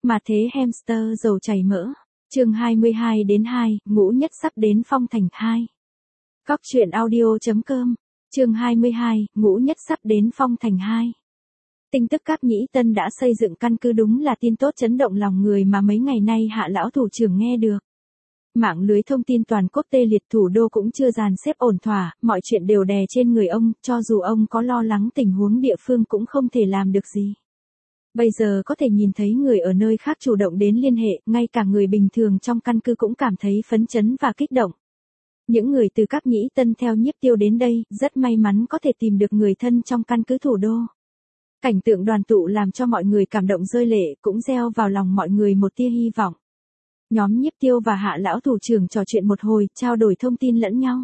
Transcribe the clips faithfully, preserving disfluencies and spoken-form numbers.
Mà thế hamster dầu chảy mỡ. Chương hai mươi hai đến hai, ngũ nhất sắp đến Phong Thành hai. Góc truyện audio.com. Chương hai mươi hai, ngũ nhất sắp đến Phong Thành hai. Tin tức Cáp Nhĩ Tân đã xây dựng căn cứ đúng là tin tốt chấn động lòng người mà mấy ngày nay Hạ lão thủ trưởng nghe được. Mạng lưới thông tin toàn quốc tê liệt, thủ đô cũng chưa dàn xếp ổn thỏa, mọi chuyện đều đè trên người ông, cho dù ông có lo lắng tình huống địa phương cũng không thể làm được gì. Bây giờ có thể nhìn thấy người ở nơi khác chủ động đến liên hệ, ngay cả người bình thường trong căn cứ cũng cảm thấy phấn chấn và kích động. Những người từ Cáp Nhĩ Tân theo Nhiếp Tiêu đến đây, rất may mắn có thể tìm được người thân trong căn cứ thủ đô. Cảnh tượng đoàn tụ làm cho mọi người cảm động rơi lệ, cũng gieo vào lòng mọi người một tia hy vọng. Nhóm Nhiếp Tiêu và Hạ lão thủ trưởng trò chuyện một hồi, trao đổi thông tin lẫn nhau.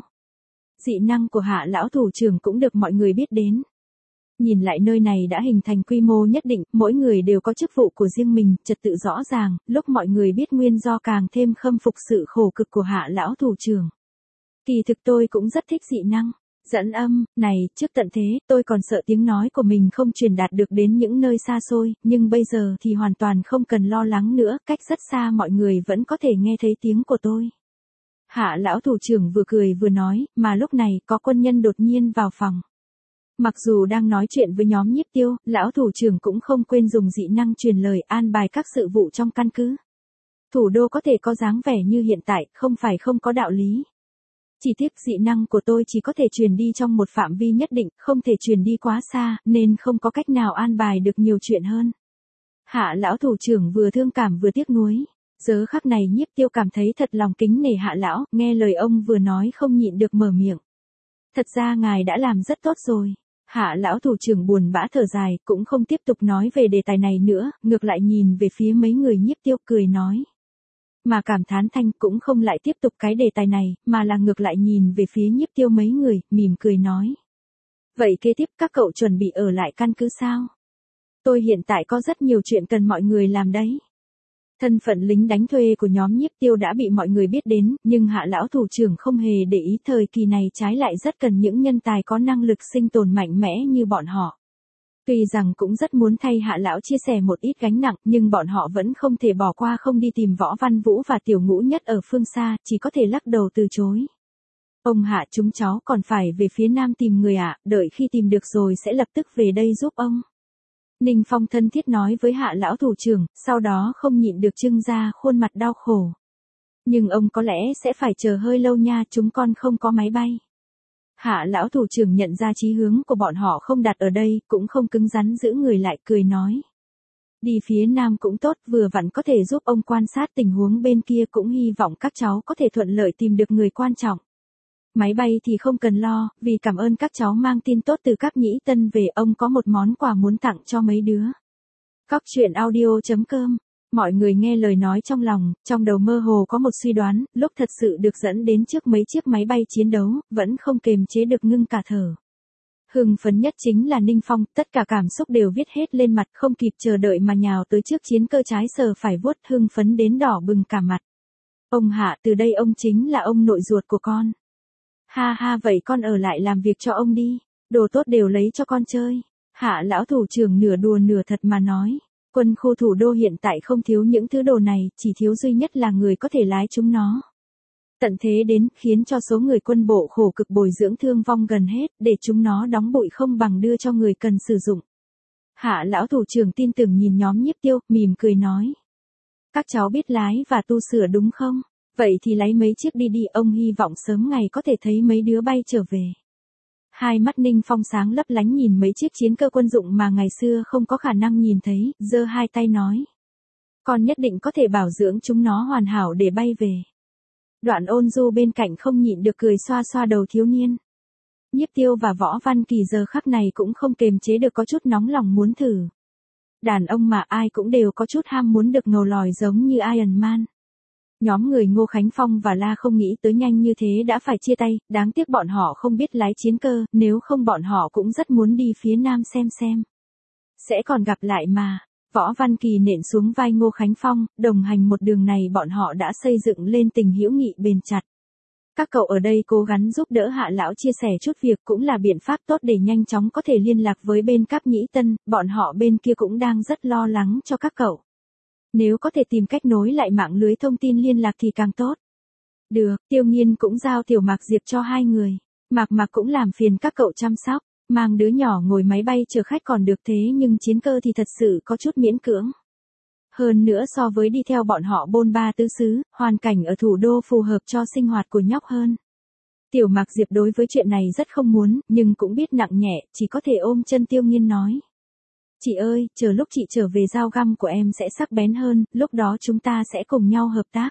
Dị năng của Hạ lão thủ trưởng cũng được mọi người biết đến. Nhìn lại nơi này đã hình thành quy mô nhất định, mỗi người đều có chức vụ của riêng mình, trật tự rõ ràng, lúc mọi người biết nguyên do càng thêm khâm phục sự khổ cực của Hạ lão thủ trưởng. Kỳ thực tôi cũng rất thích dị năng. Dẫn âm, này, trước tận thế, tôi còn sợ tiếng nói của mình không truyền đạt được đến những nơi xa xôi, nhưng bây giờ thì hoàn toàn không cần lo lắng nữa, cách rất xa mọi người vẫn có thể nghe thấy tiếng của tôi. Hạ lão thủ trưởng vừa cười vừa nói, mà lúc này có quân nhân đột nhiên vào phòng. Mặc dù đang nói chuyện với nhóm Nhiếp Tiêu, lão thủ trưởng cũng không quên dùng dị năng truyền lời an bài các sự vụ trong căn cứ. Thủ đô có thể có dáng vẻ như hiện tại, không phải không có đạo lý. Chỉ tiếc dị năng của tôi chỉ có thể truyền đi trong một phạm vi nhất định, không thể truyền đi quá xa, nên không có cách nào an bài được nhiều chuyện hơn. Hạ lão thủ trưởng vừa thương cảm vừa tiếc nuối. Giờ khắc này Nhiếp Tiêu cảm thấy thật lòng kính nể Hạ lão, nghe lời ông vừa nói không nhịn được mở miệng. Thật ra ngài đã làm rất tốt rồi. Hạ lão thủ trưởng buồn bã thở dài, cũng không tiếp tục nói về đề tài này nữa, ngược lại nhìn về phía mấy người Nhiếp Tiêu cười nói. Mà cảm thán thanh cũng không lại tiếp tục cái đề tài này, mà là ngược lại nhìn về phía Nhiếp Tiêu mấy người, mỉm cười nói. Vậy kế tiếp các cậu chuẩn bị ở lại căn cứ sao? Tôi hiện tại có rất nhiều chuyện cần mọi người làm đấy. Thân phận lính đánh thuê của nhóm Nhiếp Tiêu đã bị mọi người biết đến, nhưng Hạ lão thủ trưởng không hề để ý, thời kỳ này trái lại rất cần những nhân tài có năng lực sinh tồn mạnh mẽ như bọn họ. Tuy rằng cũng rất muốn thay Hạ lão chia sẻ một ít gánh nặng, nhưng bọn họ vẫn không thể bỏ qua không đi tìm Võ Văn Vũ và Tiểu Ngũ Nhất ở phương xa, chỉ có thể lắc đầu từ chối. Ông Hạ, chúng cháu còn phải về phía nam tìm người ạ, à, đợi khi tìm được rồi sẽ lập tức về đây giúp ông. Ninh Phong thân thiết nói với Hạ lão thủ trưởng, sau đó không nhịn được trưng ra khuôn mặt đau khổ. Nhưng ông có lẽ sẽ phải chờ hơi lâu nha, chúng con không có máy bay. Hạ lão thủ trưởng nhận ra chí hướng của bọn họ không đặt ở đây, cũng không cứng rắn giữ người lại, cười nói. Đi phía nam cũng tốt, vừa vặn có thể giúp ông quan sát tình huống bên kia, cũng hy vọng các cháu có thể thuận lợi tìm được người quan trọng. Máy bay thì không cần lo, vì cảm ơn các cháu mang tin tốt từ Cáp Nhĩ Tân về, ông có một món quà muốn tặng cho mấy đứa. Góc truyện audio.com. Mọi người nghe lời nói trong lòng, trong đầu mơ hồ có một suy đoán, lúc thật sự được dẫn đến trước mấy chiếc máy bay chiến đấu, vẫn không kềm chế được ngưng cả thở. Hưng phấn nhất chính là Ninh Phong, tất cả cảm xúc đều viết hết lên mặt, không kịp chờ đợi mà nhào tới trước chiến cơ trái sờ phải vuốt, hưng phấn đến đỏ bừng cả mặt. Ông Hạ, từ đây ông chính là ông nội ruột của con. Ha ha, vậy con ở lại làm việc cho ông đi, đồ tốt đều lấy cho con chơi. Hạ lão thủ trưởng nửa đùa nửa thật mà nói. Quân khu thủ đô hiện tại không thiếu những thứ đồ này, chỉ thiếu duy nhất là người có thể lái chúng nó. Tận thế đến, khiến cho số người quân bộ khổ cực bồi dưỡng thương vong gần hết, để chúng nó đóng bụi không bằng đưa cho người cần sử dụng. Hạ lão thủ trưởng tin tưởng nhìn nhóm Nhiếp Tiêu, mỉm cười nói. Các cháu biết lái và tu sửa đúng không? Vậy thì lấy mấy chiếc đi đi, ông hy vọng sớm ngày có thể thấy mấy đứa bay trở về. Hai mắt Ninh Phong sáng lấp lánh nhìn mấy chiếc chiến cơ quân dụng mà ngày xưa không có khả năng nhìn thấy, giơ hai tay nói. Con nhất định có thể bảo dưỡng chúng nó hoàn hảo để bay về. Đoạn Ôn Du bên cạnh không nhịn được cười xoa xoa đầu thiếu niên. Nhiếp Tiêu và Võ Văn Kỳ giờ khắc này cũng không kềm chế được có chút nóng lòng muốn thử. Đàn ông mà ai cũng đều có chút ham muốn được ngầu lòi giống như Iron Man. Nhóm người Ngô Khánh Phong và La không nghĩ tới nhanh như thế đã phải chia tay, đáng tiếc bọn họ không biết lái chiến cơ, nếu không bọn họ cũng rất muốn đi phía nam xem xem. Sẽ còn gặp lại mà. Võ Văn Kỳ nện xuống vai Ngô Khánh Phong, đồng hành một đường này bọn họ đã xây dựng lên tình hữu nghị bền chặt. Các cậu ở đây cố gắng giúp đỡ Hạ lão chia sẻ chút việc cũng là biện pháp tốt để nhanh chóng có thể liên lạc với bên Cáp Nhĩ Tân, bọn họ bên kia cũng đang rất lo lắng cho các cậu. Nếu có thể tìm cách nối lại mạng lưới thông tin liên lạc thì càng tốt. Được, Tiêu Nghiên cũng giao Tiểu Mạc Diệp cho hai người. Mạc Mạc cũng làm phiền các cậu chăm sóc, mang đứa nhỏ ngồi máy bay chở khách còn được thế nhưng chiến cơ thì thật sự có chút miễn cưỡng. Hơn nữa so với đi theo bọn họ bôn ba tứ xứ, hoàn cảnh ở thủ đô phù hợp cho sinh hoạt của nhóc hơn. Tiểu Mạc Diệp đối với chuyện này rất không muốn, nhưng cũng biết nặng nhẹ, chỉ có thể ôm chân Tiêu Nghiên nói. Chị ơi, chờ lúc chị trở về dao găm của em sẽ sắc bén hơn, lúc đó chúng ta sẽ cùng nhau hợp tác.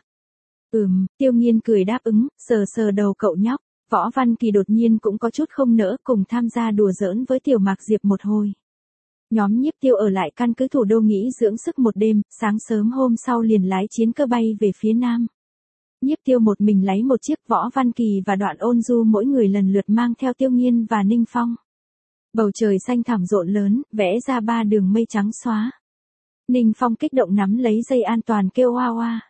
Ừm, Tiêu Nghiên cười đáp ứng, sờ sờ đầu cậu nhóc. Võ Văn Kỳ đột nhiên cũng có chút không nỡ cùng tham gia đùa giỡn với Tiểu Mạc Diệp một hồi. Nhóm Nhiếp Tiêu ở lại căn cứ thủ đô nghỉ dưỡng sức một đêm, sáng sớm hôm sau liền lái chiến cơ bay về phía nam. Nhiếp Tiêu một mình lấy một chiếc, Võ Văn Kỳ và Đoạn Ôn Du mỗi người lần lượt mang theo Tiêu Nghiên và Ninh Phong. Bầu trời xanh thẳm rộn lớn, vẽ ra ba đường mây trắng xóa. Ninh Phong kích động nắm lấy dây an toàn kêu oa oa.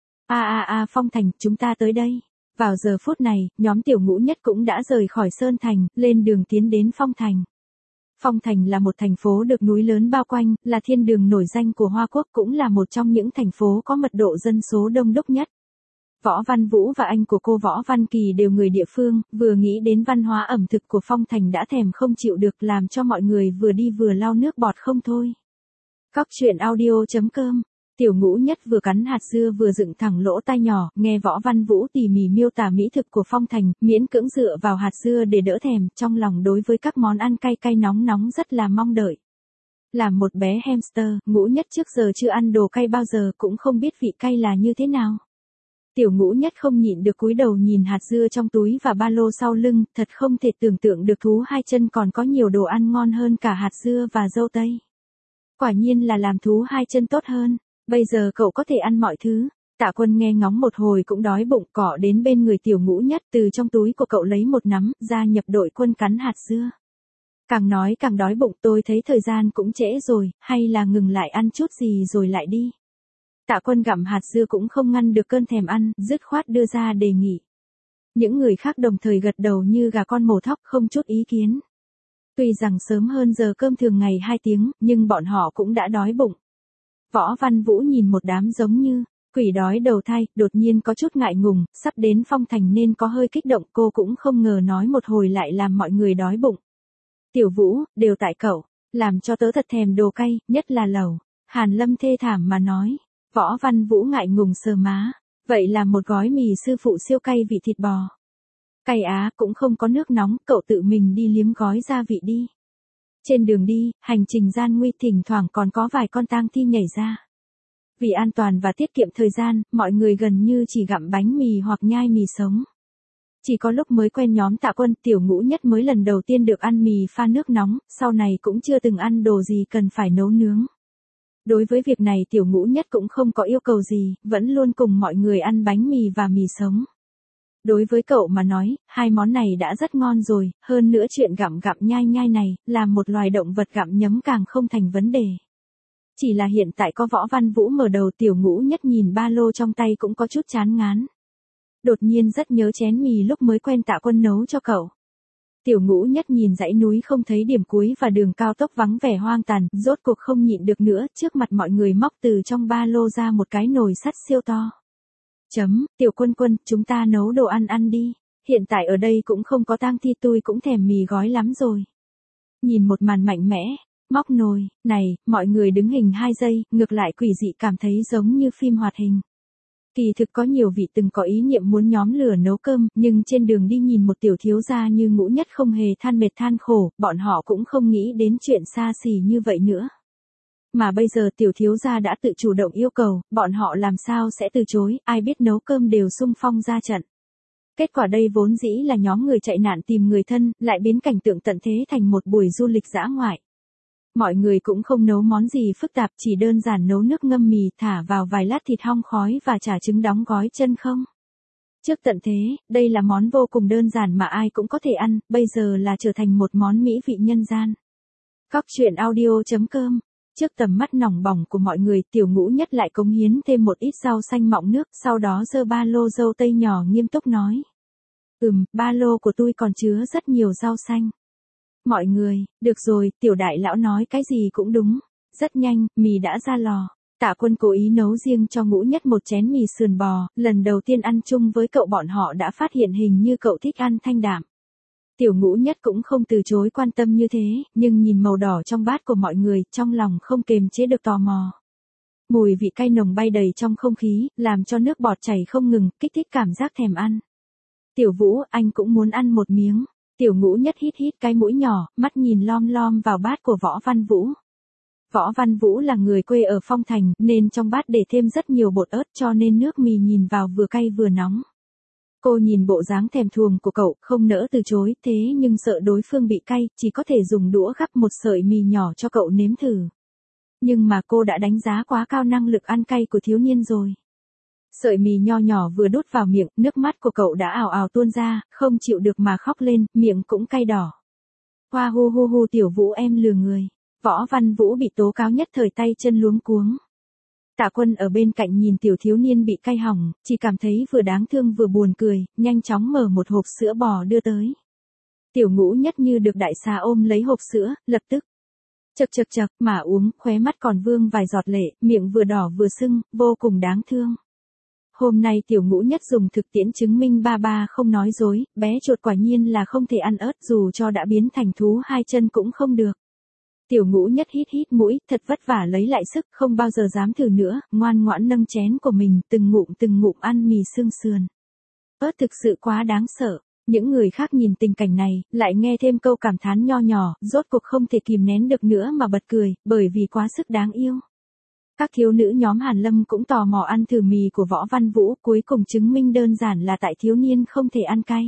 A a a Phong Thành, chúng ta tới đây. Vào giờ phút này, nhóm Tiểu Ngũ Nhất cũng đã rời khỏi Sơn Thành, lên đường tiến đến Phong Thành. Phong Thành là một thành phố được núi lớn bao quanh, là thiên đường nổi danh của Hoa Quốc, cũng là một trong những thành phố có mật độ dân số đông đúc nhất. Võ Văn Vũ và anh của cô Võ Văn Kỳ đều người địa phương, vừa nghĩ đến văn hóa ẩm thực của Phong Thành đã thèm không chịu được, làm cho mọi người vừa đi vừa lau nước bọt không thôi. Cóc truyện audio chấm com. Tiểu Ngũ Nhất vừa cắn hạt dưa vừa dựng thẳng lỗ tai nhỏ, nghe Võ Văn Vũ tỉ mỉ miêu tả mỹ thực của Phong Thành, miễn cưỡng dựa vào hạt dưa để đỡ thèm, trong lòng đối với các món ăn cay cay nóng nóng rất là mong đợi. Làm một bé hamster, Ngũ Nhất trước giờ chưa ăn đồ cay bao giờ, cũng không biết vị cay là như thế nào. Tiểu Ngũ Nhất không nhịn được cúi đầu nhìn hạt dưa trong túi và ba lô sau lưng, thật không thể tưởng tượng được thú hai chân còn có nhiều đồ ăn ngon hơn cả hạt dưa và dâu tây. Quả nhiên là làm thú hai chân tốt hơn. Bây giờ cậu có thể ăn mọi thứ. Tạ Quân nghe ngóng một hồi cũng đói bụng, cọ đến bên người Tiểu Ngũ Nhất, từ trong túi của cậu lấy một nắm, gia nhập đội quân cắn hạt dưa. Càng nói càng đói bụng, tôi thấy thời gian cũng trễ rồi, hay là ngừng lại ăn chút gì rồi lại đi. Tạ Quân gặm hạt dưa cũng không ngăn được cơn thèm ăn, dứt khoát đưa ra đề nghị. Những người khác đồng thời gật đầu như gà con mổ thóc, không chút ý kiến. Tuy rằng sớm hơn giờ cơm thường ngày hai tiếng, nhưng bọn họ cũng đã đói bụng. Võ Văn Vũ nhìn một đám giống như quỷ đói đầu thai, đột nhiên có chút ngại ngùng, sắp đến Phong Thành nên có hơi kích động, cô cũng không ngờ nói một hồi lại làm mọi người đói bụng. Tiểu Vũ, đều tại cậu, làm cho tớ thật thèm đồ cay, nhất là lẩu. Hàn Lâm thê thảm mà nói. Võ Văn Vũ ngại ngùng sờ má, vậy làm một gói mì sư phụ siêu cay vị thịt bò. Cay á, cũng không có nước nóng, cậu tự mình đi liếm gói gia vị đi. Trên đường đi, hành trình gian nguy, thỉnh thoảng còn có vài con tang thi nhảy ra. Vì an toàn và tiết kiệm thời gian, mọi người gần như chỉ gặm bánh mì hoặc nhai mì sống. Chỉ có lúc mới quen nhóm Tạ Quân, Tiểu Ngũ Nhất mới lần đầu tiên được ăn mì pha nước nóng, sau này cũng chưa từng ăn đồ gì cần phải nấu nướng. Đối với việc này Tiểu Ngũ Nhất cũng không có yêu cầu gì, vẫn luôn cùng mọi người ăn bánh mì và mì sống. Đối với cậu mà nói, hai món này đã rất ngon rồi, hơn nữa chuyện gặm gặm nhai nhai này, làm một loài động vật gặm nhấm càng không thành vấn đề. Chỉ là hiện tại có Võ Văn Vũ mở đầu, Tiểu Ngũ Nhất nhìn ba lô trong tay cũng có chút chán ngán. Đột nhiên rất nhớ chén mì lúc mới quen Tạ Quân nấu cho cậu. Tiểu Ngũ Nhất nhìn dãy núi không thấy điểm cuối và đường cao tốc vắng vẻ hoang tàn, rốt cuộc không nhịn được nữa, trước mặt mọi người móc từ trong ba lô ra một cái nồi sắt siêu to. Chấm, Tiểu Quân Quân, chúng ta nấu đồ ăn ăn đi, hiện tại ở đây cũng không có tang thi, tôi cũng thèm mì gói lắm rồi. Nhìn một màn mạnh mẽ, móc nồi, này, mọi người đứng hình hai giây, ngược lại quỷ dị cảm thấy giống như phim hoạt hình. Kỳ thực có nhiều vị từng có ý niệm muốn nhóm lửa nấu cơm, nhưng trên đường đi nhìn một tiểu thiếu gia như Ngũ Nhất không hề than mệt than khổ, bọn họ cũng không nghĩ đến chuyện xa xỉ như vậy nữa. Mà bây giờ tiểu thiếu gia đã tự chủ động yêu cầu, bọn họ làm sao sẽ từ chối, ai biết nấu cơm đều xung phong ra trận. Kết quả đây vốn dĩ là nhóm người chạy nạn tìm người thân, lại biến cảnh tượng tận thế thành một buổi du lịch dã ngoại. Mọi người cũng không nấu món gì phức tạp, chỉ đơn giản nấu nước ngâm mì, thả vào vài lát thịt hong khói và chả trứng đóng gói chân không. Trước tận thế, đây là món vô cùng đơn giản mà ai cũng có thể ăn, bây giờ là trở thành một món mỹ vị nhân gian. Cóc truyện audio chấm com. Trước tầm mắt nòng bỏng của mọi người, Tiểu Ngũ Nhất lại cống hiến thêm một ít rau xanh mọng nước, sau đó giơ ba lô dâu tây nhỏ nghiêm túc nói. Ừm, ba lô của tôi còn chứa rất nhiều rau xanh. Mọi người, được rồi, Tiểu Đại Lão nói cái gì cũng đúng. Rất nhanh, mì đã ra lò. Tạ Quân cố ý nấu riêng cho Ngũ Nhất một chén mì sườn bò, lần đầu tiên ăn chung với cậu bọn họ đã phát hiện hình như cậu thích ăn thanh đạm. Tiểu Ngũ Nhất cũng không từ chối quan tâm như thế, nhưng nhìn màu đỏ trong bát của mọi người, trong lòng không kềm chế được tò mò. Mùi vị cay nồng bay đầy trong không khí, làm cho nước bọt chảy không ngừng, kích thích cảm giác thèm ăn. Tiểu Vũ, anh cũng muốn ăn một miếng. Tiểu Ngũ Nhất hít hít cái mũi nhỏ, mắt nhìn lom lom vào bát của Võ Văn Vũ. Võ Văn Vũ là người quê ở Phong Thành, nên trong bát để thêm rất nhiều bột ớt cho nên nước mì nhìn vào vừa cay vừa nóng. Cô nhìn bộ dáng thèm thuồng của cậu, không nỡ từ chối, thế nhưng sợ đối phương bị cay, chỉ có thể dùng đũa gắp một sợi mì nhỏ cho cậu nếm thử. Nhưng mà cô đã đánh giá quá cao năng lực ăn cay của thiếu niên rồi. Sợi mì nho nhỏ vừa đút vào miệng, nước mắt của cậu đã ào ào tuôn ra, không chịu được mà khóc lên, miệng cũng cay đỏ. Hoa hu hu hu Tiểu Vũ em lừa người. Võ Văn Vũ bị tố cáo nhất thời tay chân luống cuống. Tạ Quân ở bên cạnh nhìn tiểu thiếu niên bị cay hỏng, chỉ cảm thấy vừa đáng thương vừa buồn cười, nhanh chóng mở một hộp sữa bò đưa tới. Tiểu Ngũ Nhất như được đại xà ôm lấy hộp sữa, lập tức chậc chậc chậc mà uống, khóe mắt còn vương vài giọt lệ, miệng vừa đỏ vừa sưng, vô cùng đáng thương. Hôm nay Tiểu Ngũ Nhất dùng thực tiễn chứng minh ba ba không nói dối, bé chuột quả nhiên là không thể ăn ớt dù cho đã biến thành thú hai chân cũng không được. Tiểu Ngũ Nhất hít hít mũi, thật vất vả lấy lại sức, không bao giờ dám thử nữa, ngoan ngoãn nâng chén của mình, từng ngụm từng ngụm ăn mì xương sườn. Ớt thực sự quá đáng sợ. Những người khác nhìn tình cảnh này, lại nghe thêm câu cảm thán nho nhỏ, rốt cuộc không thể kìm nén được nữa mà bật cười, bởi vì quá sức đáng yêu. Các thiếu nữ nhóm Hàn Lâm cũng tò mò ăn thử mì của Võ Văn Vũ, cuối cùng chứng minh đơn giản là tại thiếu niên không thể ăn cay.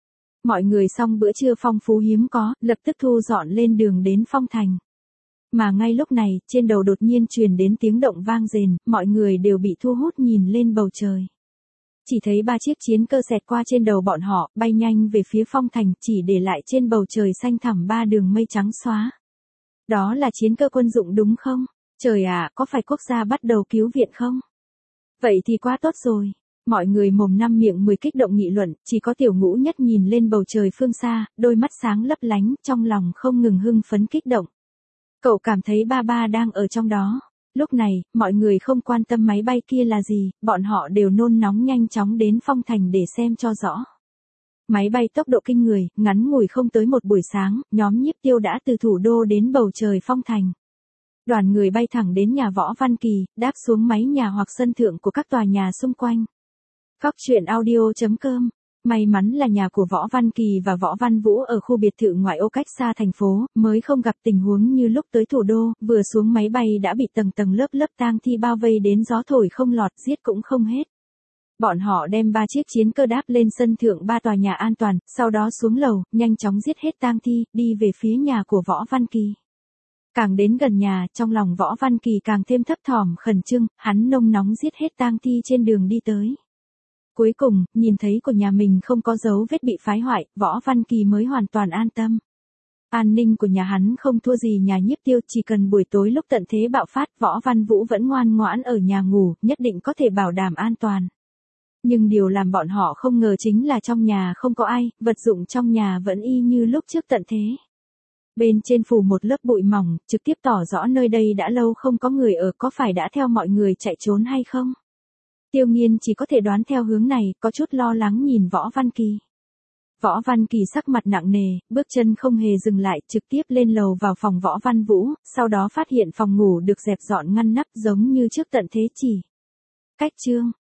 Mọi người xong bữa trưa phong phú hiếm có, lập tức thu dọn lên đường đến Phong Thành. Mà ngay lúc này, trên đầu đột nhiên truyền đến tiếng động vang rền, mọi người đều bị thu hút nhìn lên bầu trời. Chỉ thấy ba chiếc chiến cơ xẹt qua trên đầu bọn họ, bay nhanh về phía Phong Thành, chỉ để lại trên bầu trời xanh thẳm ba đường mây trắng xóa. Đó là chiến cơ quân dụng đúng không? Trời ạ, có phải quốc gia bắt đầu cứu viện không? Vậy thì quá tốt rồi. Mọi người mồm năm miệng mười kích động nghị luận, chỉ có Tiểu Ngũ Nhất nhìn lên bầu trời phương xa, đôi mắt sáng lấp lánh, trong lòng không ngừng hưng phấn kích động. Cậu cảm thấy ba ba đang ở trong đó. Lúc này, mọi người không quan tâm máy bay kia là gì, bọn họ đều nôn nóng nhanh chóng đến Phong Thành để xem cho rõ. Máy bay tốc độ kinh người, ngắn ngủi không tới một buổi sáng, nhóm Nhiếp Tiêu đã từ thủ đô đến bầu trời Phong Thành. Đoàn người bay thẳng đến nhà Võ Văn Kỳ, đáp xuống mái nhà hoặc sân thượng của các tòa nhà xung quanh. Cóc truyện audio chấm com. May mắn là nhà của Võ Văn Kỳ và Võ Văn Vũ ở khu biệt thự ngoại ô cách xa thành phố, mới không gặp tình huống như lúc tới thủ đô, vừa xuống máy bay đã bị tầng tầng lớp lớp tang thi bao vây đến gió thổi không lọt, giết cũng không hết. Bọn họ đem ba chiếc chiến cơ đáp lên sân thượng ba tòa nhà an toàn, sau đó xuống lầu, nhanh chóng giết hết tang thi, đi về phía nhà của Võ Văn Kỳ. Càng đến gần nhà, trong lòng Võ Văn Kỳ càng thêm thấp thỏm khẩn trương, hắn nôn nóng giết hết tang thi trên đường đi tới. Cuối cùng, nhìn thấy của nhà mình không có dấu vết bị phá hoại, Võ Văn Kỳ mới hoàn toàn an tâm. An ninh của nhà hắn không thua gì nhà Nhiếp Tiêu, chỉ cần buổi tối lúc tận thế bạo phát, Võ Văn Vũ vẫn ngoan ngoãn ở nhà ngủ, nhất định có thể bảo đảm an toàn. Nhưng điều làm bọn họ không ngờ chính là trong nhà không có ai, vật dụng trong nhà vẫn y như lúc trước tận thế. Bên trên phủ một lớp bụi mỏng, trực tiếp tỏ rõ nơi đây đã lâu không có người ở, có phải đã theo mọi người chạy trốn hay không? Tiêu Nghiên chỉ có thể đoán theo hướng này, có chút lo lắng nhìn Võ Văn Kỳ. Võ Văn Kỳ sắc mặt nặng nề, bước chân không hề dừng lại, trực tiếp lên lầu vào phòng Võ Văn Vũ, sau đó phát hiện phòng ngủ được dẹp dọn ngăn nắp giống như trước tận thế chỉ. Cách chương